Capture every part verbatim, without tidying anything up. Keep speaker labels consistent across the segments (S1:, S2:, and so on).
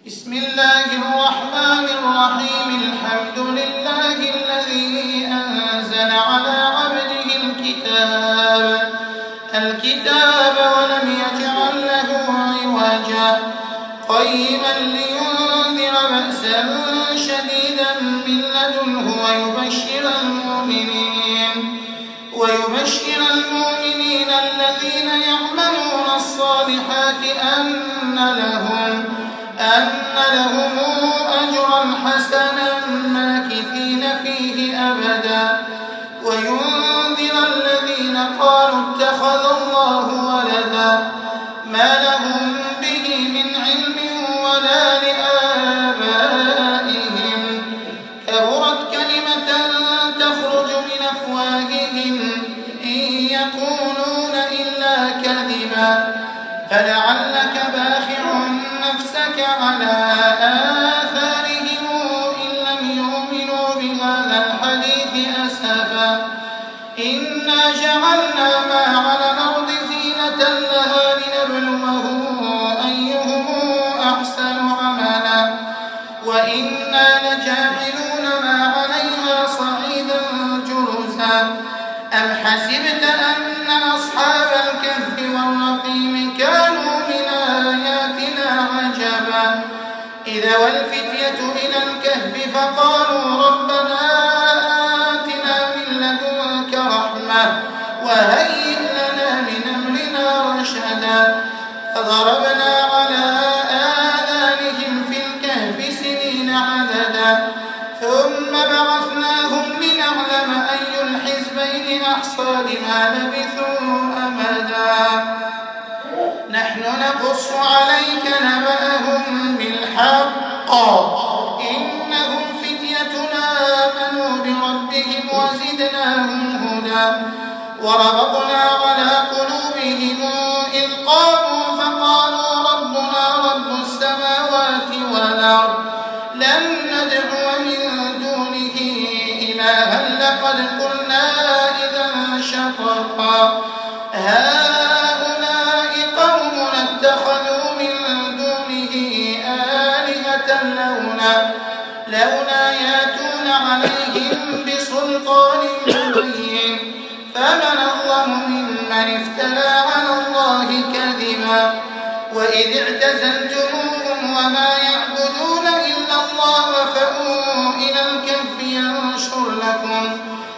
S1: بسم الله الرحمن الرحيم. الحمد لله الذي أنزل على عبده الكتاب الكتاب ولم يجعل له عوجا قيما لينذر بأسا شديدا من لدنه ويبشر المؤمنين ويبشر المؤمنين الذين يعملون الصالحات أن لهم أن لهم أجرا حسنا ماكثين فيه أبدا وينذر الذين قالوا اتخذ الله ولدا ما لهم به من علم ولا لآبائهم كبرت كلمة تخرج من أفواههم إن يقولون إلا كذبا فلعلك باخع نفسك على آثارهم إن لم يؤمنوا بهذا الحديث أسفا إنا جعلنا ما على الأرض زينة لها لنبلوهم أيهم أحسن عملا وإنا لجاعلون ما عليها صعيدا جرزا أم حسبت أن أصحاب الكهف والرقيم كانوا من آياتنا عجبا إذا والفتية إلى الكهف فقالوا ربنا آتنا من لدنك رحمة وهيئ لنا من أمرنا رشدا فضربنا على آذانهم في الكهف سنين عددا ثم بعثناهم لنعلم أي الحزبين أحصى لما لبثوا أمدا نحن نقص عليك نبأهم بالحق إنهم فتيتنا آمنوا بربهم وزدناهم هدى وربطنا على قلوبهم إذ قاموا فقالوا ربنا رب السماوات والأرض لن ندعو من دونه إلها لقد قلنا إذا شططا هؤلاء قومنا اتخذوا من دونه آلهة لولا لولا ياتون عليهم بسلطان بين فمن أظلم ممن افترى على الله كذبا وإذ اعتزلتموهم وما يعبدون إلا الله فأووا إلى الكهف ينشر لكم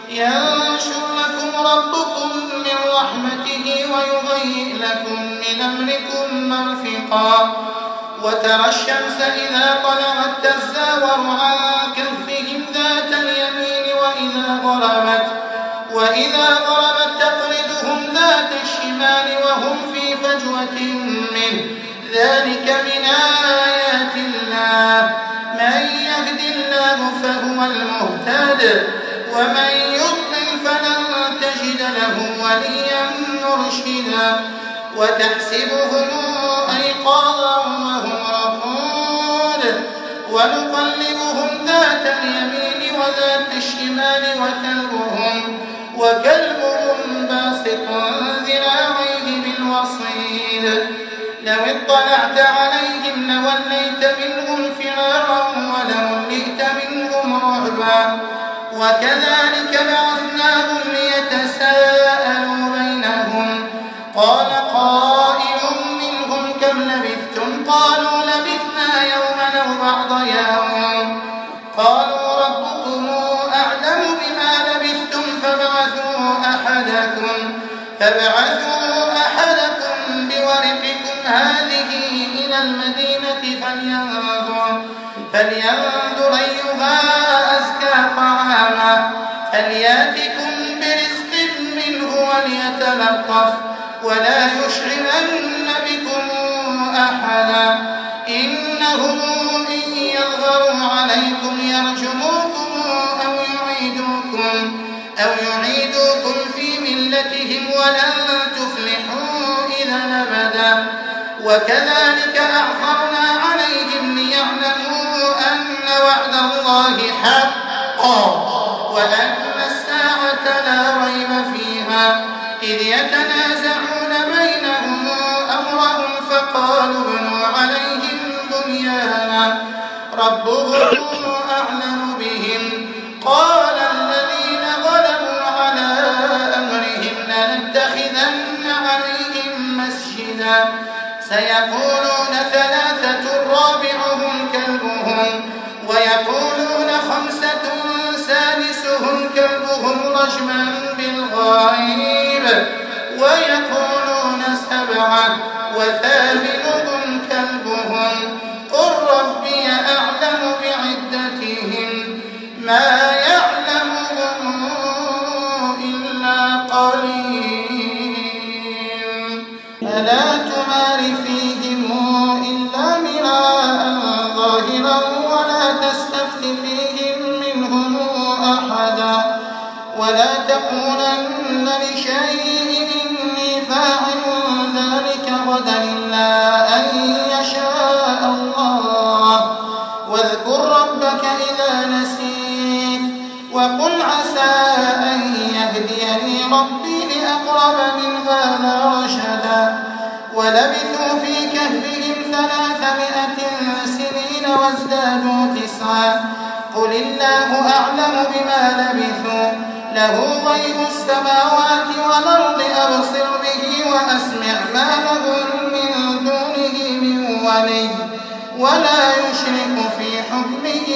S1: ينشر لكم ربكم من رحمته ويهيئ لكم من أمركم مرفقا وترى الشمس إذا طلعت تزاور عن كهفهم ذات اليمين وإذا غربت وإذا غربت تقرضهم ذات الشمال وهم في فجوة منه ذلك من آيات الله من يهد الله فهو المهتد ومن يضلل فلن تجد له وليا مرشدا وتحسبهم أيقاظا وهم رقود ونقلبهم ذات اليمين وذات الشمال وكلبهم وكلبهم باسط ذراعيه بالوصيد لو اطلعت عليهم لوليت منهم فرارا ولملئت منهم رعبا وكذلك بعثناهم ليتساءلوا بينهم قال قائل منهم كم لبثتم قالوا لبثنا يوما أو بعض يوم قالوا ربكم أعلم بما لبثتم فابعثوا أحدكم فابعثوا أحدكم بورقكم هذه إلى المدينة فلينظر فلينظر أيها أزكى طعاما فلياتكم برزق منه وليتلطف ولا يشعرن بكم أحدا إنهم إن يظهروا عليكم يرجموكم أو يعيدوكم أو يعيدوكم في ملتهم ولن تفلحوا إذا أبدا وكذلك أعثرنا عليهم ليعلموا أن وعد الله حق وأن الساعة لا ريب فيها إذ يتنازعون بينهم أمرهم فقالوا ابنوا عليهم طغيانا ربهم أعلم بهم. قال الذين غلبوا على أمرهم لنتخذن عليهم مسجدا سيقولون ثلاثة رابعهم كلبهم ويقولون خمسة سادسهم كلبهم رجما بالغيب ويقولون سبعة وثامنهم كلبهم قل ربي أعلم بعدتهم ما يعلمهم إلا قليل ألا تمار فيهم إلا مراء ظاهرا ولا تستفت فيهم منهم أحدا ولا تقولن لشيء إني فاعل ذلك غدا إلا أن يشاء الله واذكر ربك إذا نسيت وقل عسى أن يهديني ربي لأقرب من هذا رشدا ولبثوا في كهفهم ثلاثمائة سنين وازدادوا تسعا قل الله أعلم بما لبثوا له غيب السماوات والأرض أبصر به وأسمع ما لهم من دونه من ولي ولا يشرك في حكمه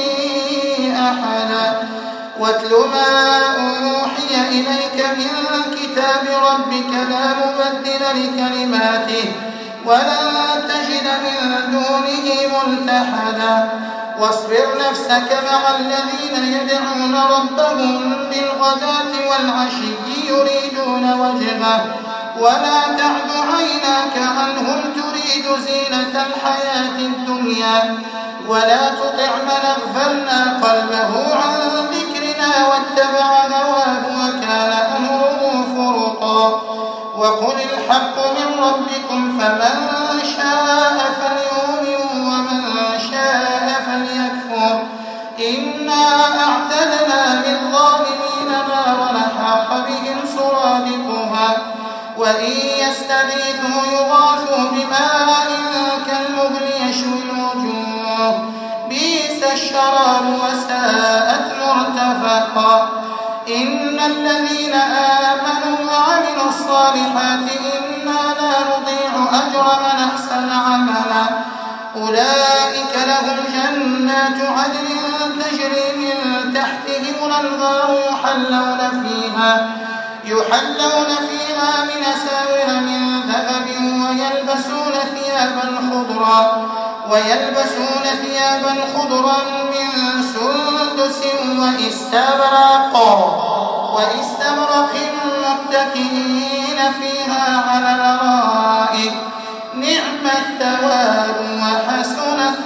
S1: أحدا واتل ما أوحي إليك من كتاب ربك لا مبدل لكلماته ولن تجد من دونه ملتحدا واصبر نفسك مع الذين يدعون ربهم بالغداة والعشي يريدون وجهه ولا تعد عيناك عنهم تريد زينة الحياة الدنيا ولا تطع من أغفلنا قلبه عن ذكرنا واتبع هواه وكان أمره فرطا وقل الحق من ربكم فمن شاء فليؤمن ومن شاء فليكفر إنا أعتدنا للظالمين نارا أحاط بهم سرادقها وإن يستغيثوا يغاثوا بماء كالمهل يشوي الوجوه بئس الشراب وساءت مرتفقا إن الذين آمنوا وعملوا الصالحات إنا لا نضيع أجر من أحسن عملا أولئك لهم جنات عدن تجري من تحتهم الأنهار يحلون فيها يحلون فيها من أساور من ذهب ويلبسون ثيابا خضرا ويلبسون ثيابا خضرا من سندس واستبرق واستبرق متكئين فيها على الأرائك نعم الثواب وحسنت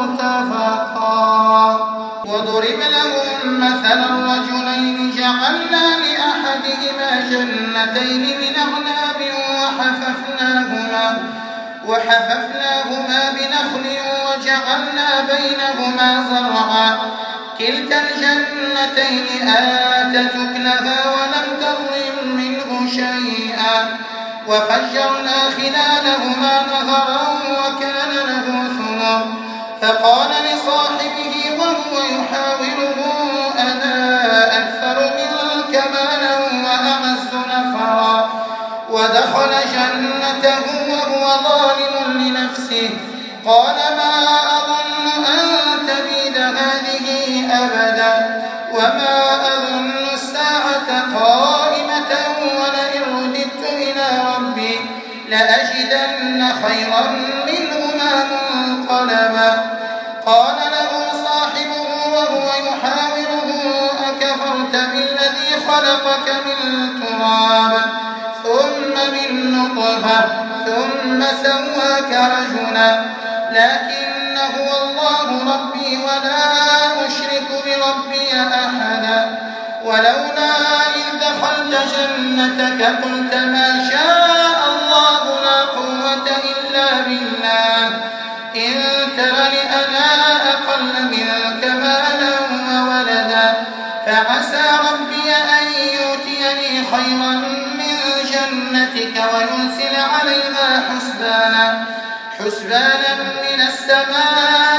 S1: مرتفقا وضرب لهم مثلا رجلين جعلنا لأحدهما جنتين من أعناب وحففناهما وحففناهما بنخل وجعلنا بينهما زرعا كلتا الجنتين آتت أكلها ولم تظلم منه شيئا وفجرنا خلالهما نهرا وكان له ثمر فقال لصاحبه وهو يحاوره أنا أكثر منك مالا وأعز نفرا ودخل جنته وهو ظالم لنفسه قال ما أظن أن تبيد هذه أبدا وما أظن الساعة قائمة ولئن رددت إلى ربي لأجدن خيرا منهما منقلبا قال له صاحبه وهو يحاوره أكفرت بالذي خلقك من تراب ثم من نطفة ثم سواك رجلا لكن هو الله ربي ولا أشرك بربي أحدا ولولا إذ دخلت جنتك قلت ما شاء الله لا قوة إلا بالله إن ترني أنا أقل منك مالا وولدا فعسى ربي أن يؤتيني خيرا من جنتك ويرسل عليها حسبانا حسبانا من السماء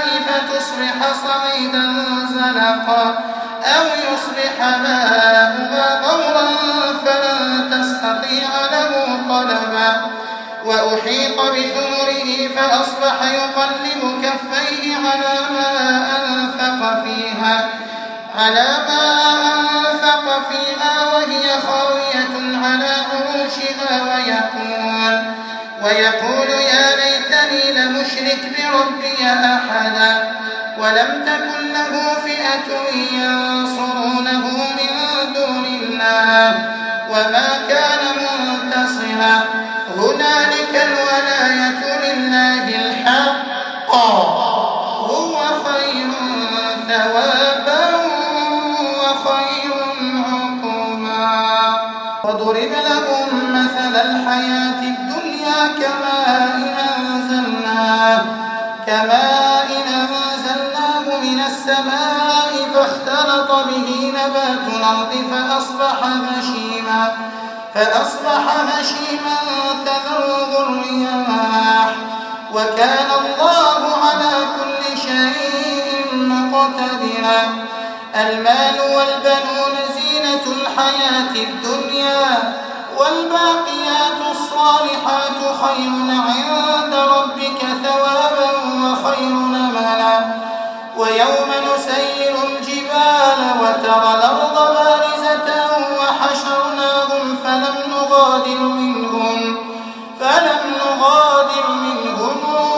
S1: علقا أو يصبح ماؤها غورا فلن تستطيع له طلبا وأحيط بثمره فأصبح يقلب كفيه على ما أنفق فيها على ما أنفق فيها وهي خاوية على عروشها ويقول ويقول يا ليتني لمشرك بربي أحدا ولم تكن له فئة ينصرونه من دون الله وما كان منتصرا هنالك الولاية لله الحق هو خير ثوابا وخير عقبا وضرب لهم مثل الحياة الدنيا كماء أنزلناه كماء أنزلناه من السماء فاختلط به نبات الأرض فأصبح هشيما فأصبح هشيما تذروه الرياح وكان الله على كل شيء مقتدرا المال والبنون زينة الحياة الدنيا والباقيات الصالحات خير عند ربك ثوابا وخير نملا ويوم نسير الجبال وترى الأرض بارزة وحشرناهم فلم نغادر منهم فلم نغادر منهم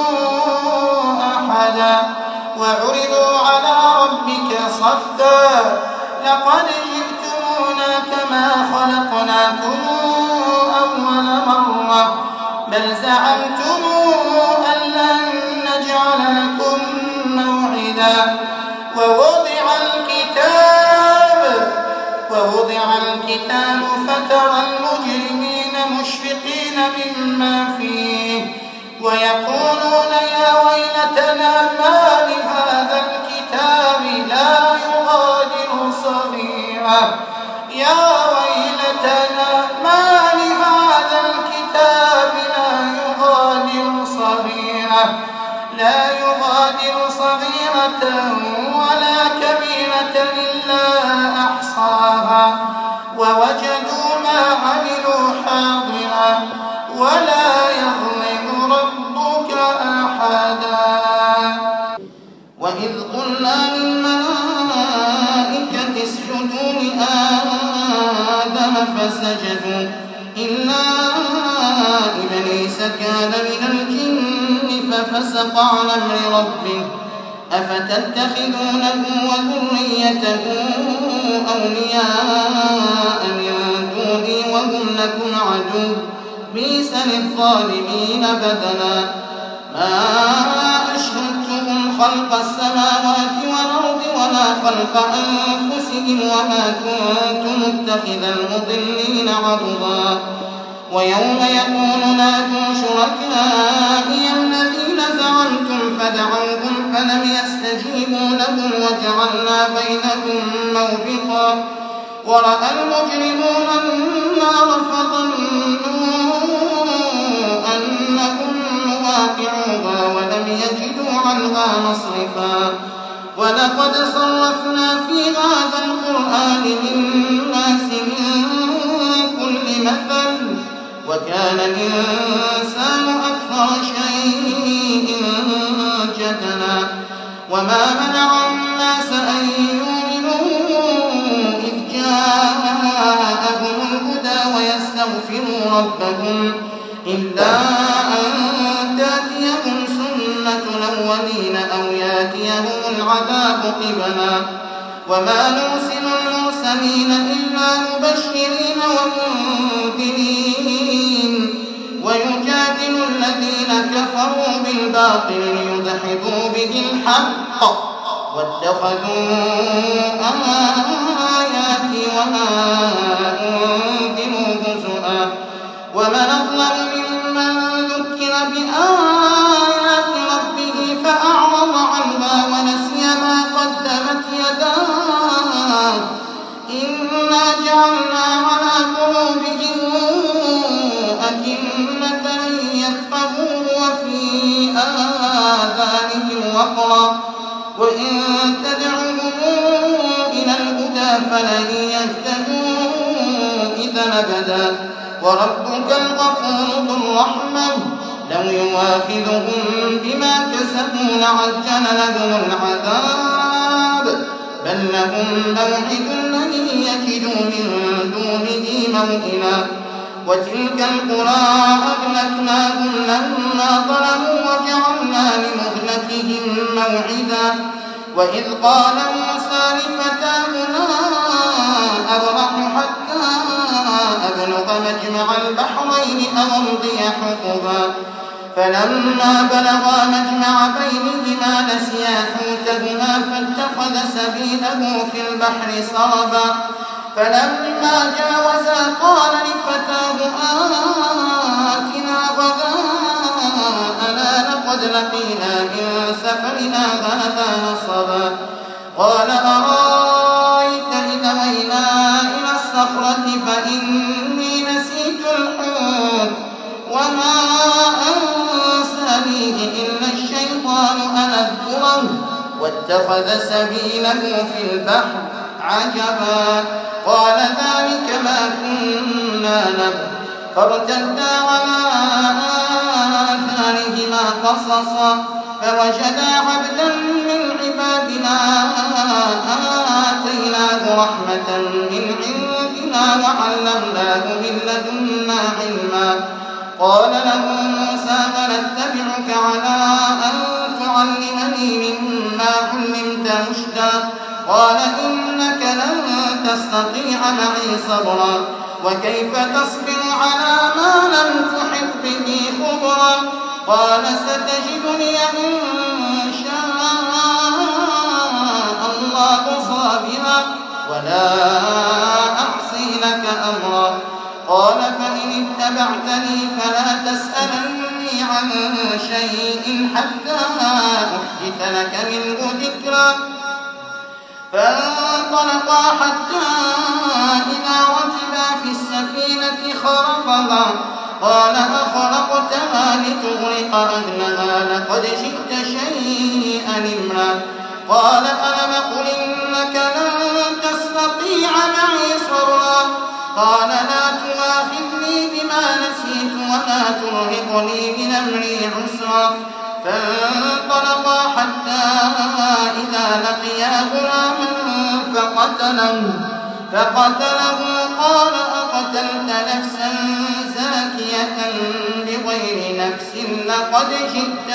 S1: أحدا وعرضوا على ربك صفا لقد جئتمونا كما خلقناكم أول مرة بل زعمتم أن لن نجعل لكم موعدا ووضع الكتاب ووضع الكتاب فترى المجرمين مشفقين مما فيه ويقولون يا ويلتنا ما لهذا الكتاب لا يغادر صغيرة يا ويلتنا ما لهذا الكتاب لا يغادر صغيرة لا يغادر صغيرة ولا كبيرة إلا أحصاها ووجدوا ما عملوا حاضرا ولا يظلم ربك أحدا وإذ قلنا للملائكة اسجدوا لآدم فسجدوا إلا إبليس كان من الجن ففسق عن أمر ربه أفتتخذونه وذريته أولياء من دوني وهم لكم عدو بئس للظالمين بدلا ما أشهدتهم خلق السماوات والأرض ولا خلق أنفسهم وما كنت متخذ المضلين عضدا ويوم يقول نادوا شركائي الذين زعمتم فدعوهم فلم يستجيبوا لهم وجعلنا بينهم موبقا ورأى المجرمون النار فظنوا أنهم مواقعوها ولم يجدوا عنها مصرفا ولقد صرفنا في هذا القرآن للناس من كل مثل وكان الإنسان أكثر شيء جدلا وما منع الناس أن يؤمنوا إذ جاءهم الهدى ويستغفروا ربهم إلا أن تأتيهم سنة الأولين أو يأتيهم العذاب قبلا وما نرسل المرسلين إلا مبشرين ومنذرين ويجادل الذين كفروا بالباطل ليدحضوا به الحق واتخذوا آياتي وما أنذروا هزؤا ومن أظلم ممن ذكر بآيات ربه فأعرض عنها ونسي ما قدمت يداه إنا جعلنا على قلوبهم أكنة أن يفقهوا وفي آذانهم وقرا وإن تدعوهم فلن يهتدوا إذا أبدا. وربك الغفور ذو الرحمة لو يواخذهم بما كسبوا لعجل لهم العذاب بل لهم موعد لن يجدوا من دونه موئلا. وتلك القرى أهلكناهم لما ظلموا وجعلنا لمهلكهم موعدا. وإذ قال موسى لفتاه لا أبرح حتى أبلغ مجمع البحرين أو أمضي حقبا فلما بلغا مجمع بينهما نسيا حوتهما فاتخذ سبيله في البحر سربا فلما جاوزا قال لفتاه آتنا غداءنا لقد لقينا من سفرنا هذا نصبا. قال أرأيت إذ أوينا إلى الصخرة فإني نسيت الحوت وما أنسانيه إلا الشيطان أن أذكره واتخذ سبيله في البحر عجبا. قال ذلك ما كنا نبغي فارتدا على آثارهما قصصا فوجدا عبدا من عبادنا آتيناه رحمة من عندنا وعلمناه من لدنا علما. قال له موسى هل اتبعك على أن تعلمني مما علمت رشدا قال إنك لن تستطيع معي صبرا وكيف تصبر على ما لم تحط به خبرا. قال ستجدني إن شاء الله صابرا ولا أعصي لك أمرا. قال فإن اتبعتني فلا تسألني عن شيء حتى أحدث لك منه ذكرا. فانطلقا حتى إذا ركبا في السفينة خرقها قال أخرقتها لتغرق أهلها لقد جئت شيئا إمرا. قال ألم أقل إنك لن تستطيع معي صبرا قال لا تؤاخذني بما نسيت ولا ترهقني من أمري عسرا. فانطلقا حتى إذا لقيا غلاما فقتله فقتله قال أقتلت نفسا زاكية بغير نفس لقد جئت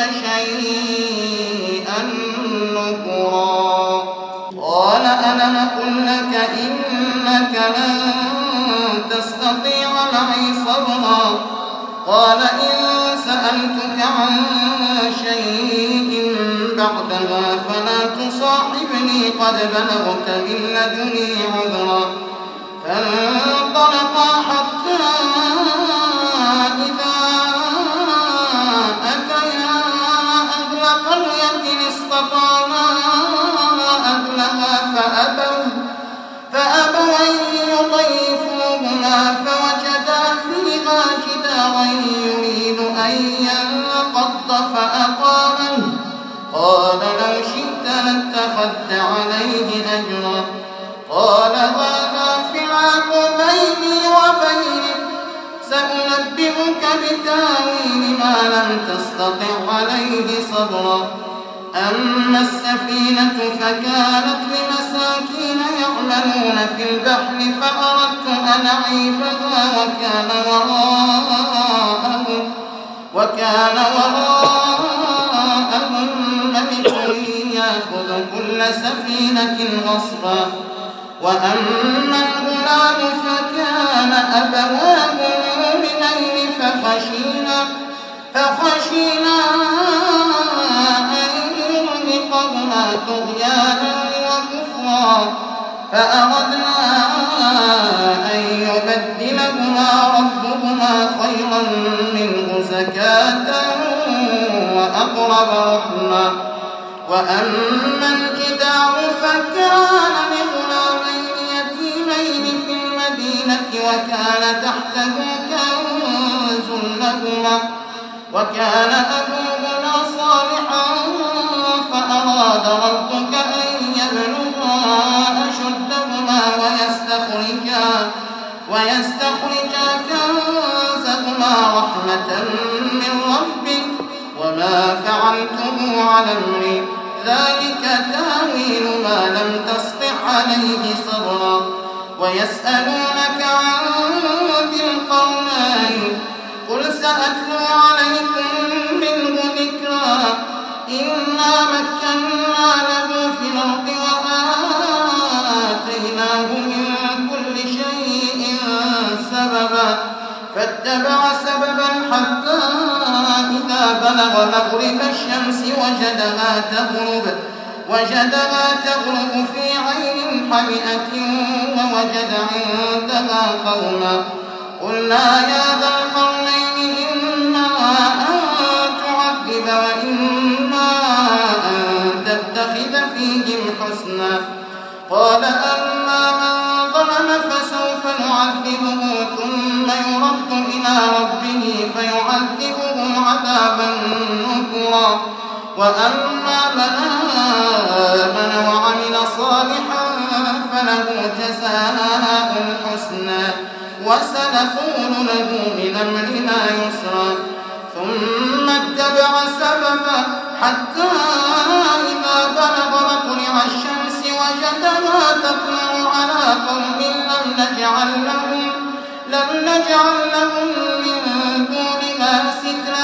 S1: شيئا نكرا. قال ألم أقل لك إنك لن تستطيع معي صبرا قال إن سألتك عن شيء بعدها فلا تصاحبني قد بلغت من لدني عذرا. فانطلقا حتى إذا أتيا أهل قرية استطعما أهلها فأبوا فأبوا أن يضيفوهما فوجدا فيها جدارا يريد أن ينقض فأقامه قال لو شئت لاتخذت عليه أجرا. قال هذا فراق بيني وبينك سأنبئك بتاويل ما لم تستطع عليه صبرا. أما السفينة فكانت لمساكين يعملون في البحر فأردت أن أعيبها وكان وراءهم وكان وراءهم ملك يأخذ كل سفينة غصبا. وأما الغلام فكان أبواه مؤمنين فخشينا فخشينا أن يرهقهما طغيانا وكفرا فأردنا أن يبدلهما ربهما خيرا منه زكاة وأقرب رحما. وأما الجدار فكان لغلامين يتيمين في المدينة وكان تحته كنز لهما وكان أبوهما صالحا فأراد ربك أن يبلغا أشدهما ذلك تأويل ما لم تسطع عليه صبرا ويسألونك عن ذي القرنين قل سأتلو عليكم منه ذكرا إنا مكنا له في الأرض وآتيناه من كل شيء سببا فاتبع سببا حتى إذا بلغ مغرب الشمس وجدها تغرب وجدها تغرب في عين حمئة ووجد عندها قوما قلنا يا ذا القرنين إما أن تعذب وإما أن تتخذ فيهم حسنا قال أما من ظلم فسوف نعذبه ثم يرد إلى ربه فيعذبه عذابا نكرا وأما من آمن وعمل صالحا فله جزاء الحسنى وسنقول له من أمرنا يسرا ثم اتبع سببا حتى إذا بلغ مطلع الشمس وجدها تطلع على قوم لم نجعل لهم لم نجعل لهم من دونها سترا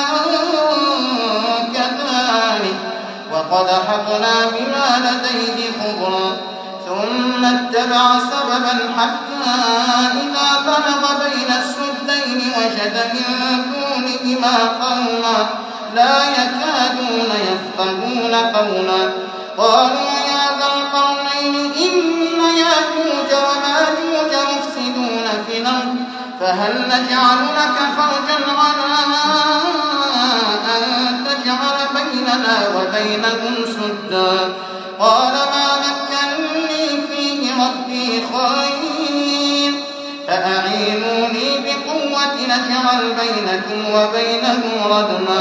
S1: كذلك وقد حقنا بما لديه خبرا ثم اتبع سببا حتى إذا بلغ بين السدين وجد من دونهما قوما لا يكادون يفقهون قولا قالوا يا ذا القرنين إن ياجوج وماجوج مفسدون في الأرض فهل نجعل لك خرجا على أن تجعل بيننا وبينهم سدا قال ما مكنني فيه ربي خير فأعينوني بقوة نجعل بينكم وبينهم ردما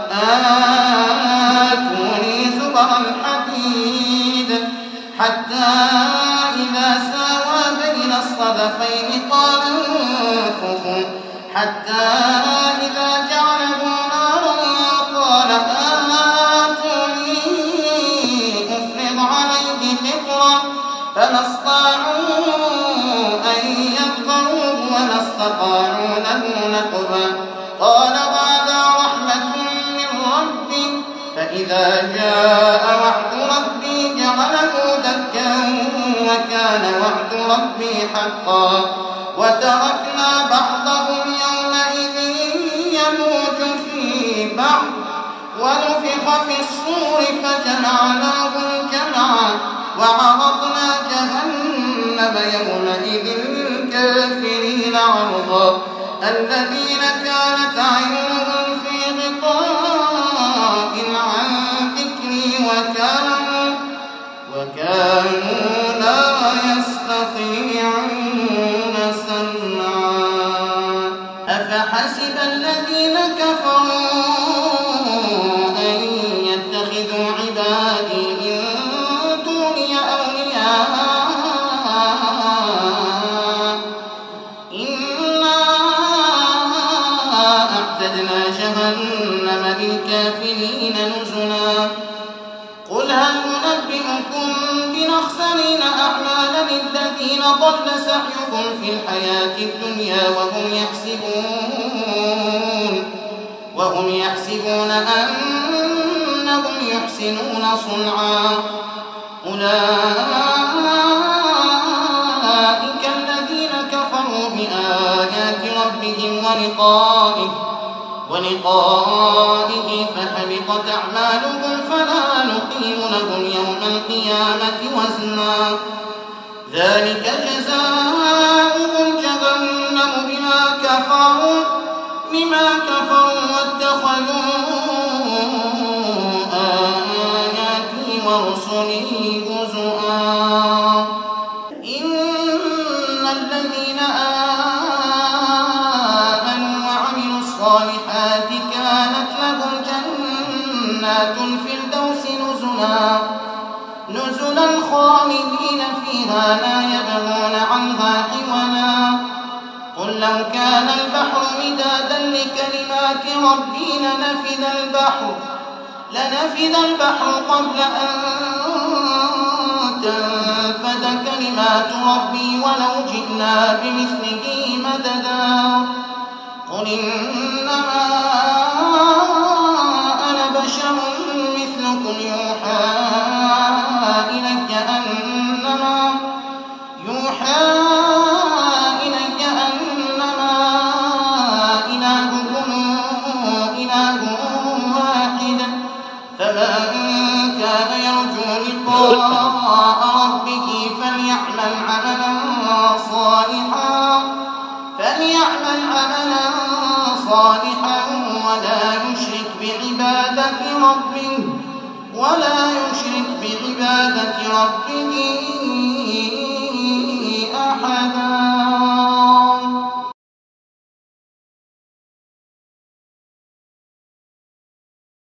S1: آتوني زبر الحديد حتى إذا ساوى بين الصدفين قال انفخوا حتى إذا جعله نارا قال آتوني أفرغ عليه قطرا فما استطاعوا أن يظهروه وما استطاعوا له نقبا قال هذا رحمة من ربي فإذا جاء وعد ربي جعله دكا وكان وعد ربي حقا وتركنا بعضهم يومئذ يموج في بعض ونفخ في الصور فجمعناهم جمعا وعرضنا جهنم يومئذ للكافرين عرضا الذين كانت عينهم في غطاء عن ذكري وكانوا وكانوا لا يستطيعون سمعا أفحسب الذين كفروا أن يتخذوا عبادي من دوني أولياء إنا أعتدنا جهنم للكافرين نزلا قل هل ننبئكم بنخسرين أعمالا الذين ضل سعيهم في الحياة الدنيا وهم يحسبون وهم يحسبون أنهم يحسنون صنعا أولئك الذين كفروا بآيات ربهم ولقائه ولقائه فحبطت أعمالهم فلا نقيم لهم يوم القيامة وزنا ذلك جزاؤهم جهنم بما كفروا بما كفروا واتخذوا آياتي ورسلي هزؤا إن الذين آمنوا وعملوا الصالحات كانت لهم جنات الفردوس نزلا نزلا خالدين فيها لا يبغون عنها حولا قل لو كان البحر مدادا لكلمات ربي لنفد البحر لنفد البحر قبل أن تنفد كلمات ربي ولو جئنا بمثله مددا قل إنما أنا بشر مثلكم يوحى إلي أنما يوحى إلي أنما إلهكم إله واحد فمن كان يرجو لقاء ربه فليعمل عملا صالحا فليعمل عملا صالحا ولا يشرك بعبادة ربه ولا يشرك بعبادة ربه